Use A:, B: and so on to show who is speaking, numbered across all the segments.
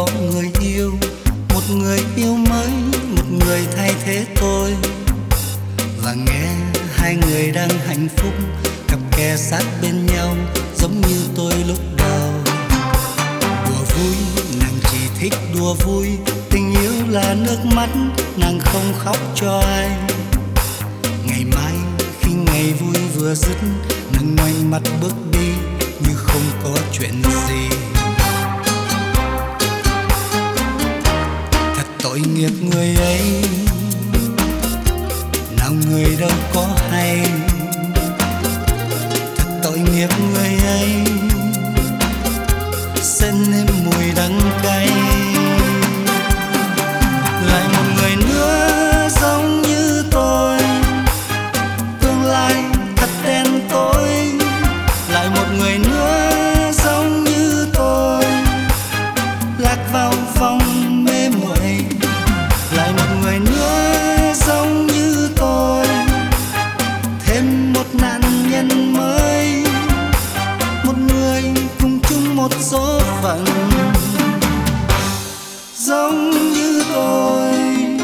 A: có người yêu, một người yêu mới, một người thay thế tôi. Và nghe hai người đang hạnh phúc, cặp kè sát bên nhau giống như tôi lúc đầu. Đùa vui, nàng chỉ thích đùa vui, tình yêu là nước mắt, nàng không khóc cho ai. Ngày mai khi ngày vui vừa dứt, nàng ngoảnh mặt bước đi như không có chuyện gì. Thật tội nghiệp người ấy, nào người đâu có hay. Thật tội nghiệp người ấy, sẽ nếm mùi đắng cay. Lại một người nữa giống như tôi, tương lai thật đen tối. Lại một người nữa giống như tôi, lạc vào vòng mê muội. Lại một người nữa giống như tôi, thêm một nạn nhân mới. Một người cùng chung một số phận, giống như tôi.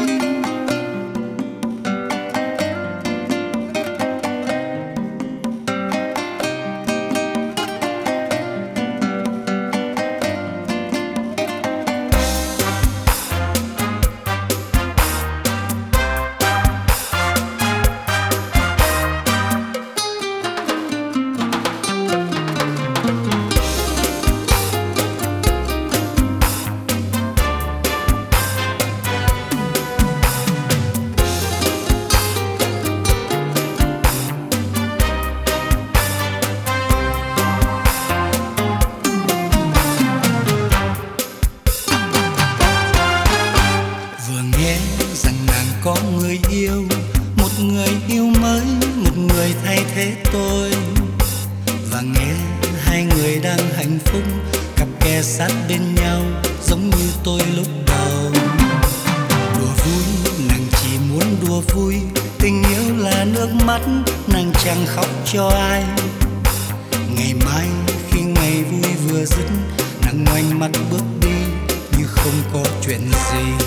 A: Có người yêu, một người yêu mới, một người thay thế tôi. Và nghe hai người đang hạnh phúc, cặp kè sát bên nhau giống như tôi lúc đầu. Đùa vui, nàng chỉ muốn đùa vui, tình yêu là nước mắt, nàng chẳng khóc cho ai. Ngày mai khi ngày vui vừa dứt, nàng ngoảnh mắt bước đi như không có chuyện gì.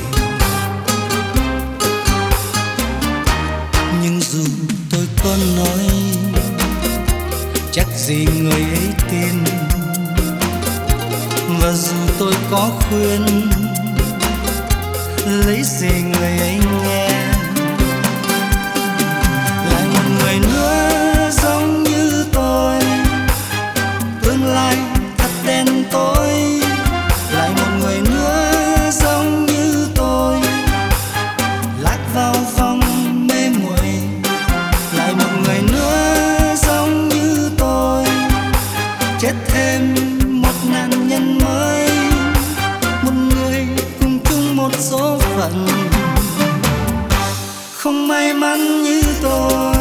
A: Nhưng dù tôi có nói, chắc gì người ấy tin. Và dù tôi có khuyên, lấy gì người ấy nghe. Lại một người nữa giống như tôi, tương lai thật đen tối. Lại một người nữa giống như tôi, lạc vào vòng mê muội. Lại một người nữa giống như tôi, chết thêm một nạn nhân mới. Một người cùng chung một số phận, không may mắn như tôi.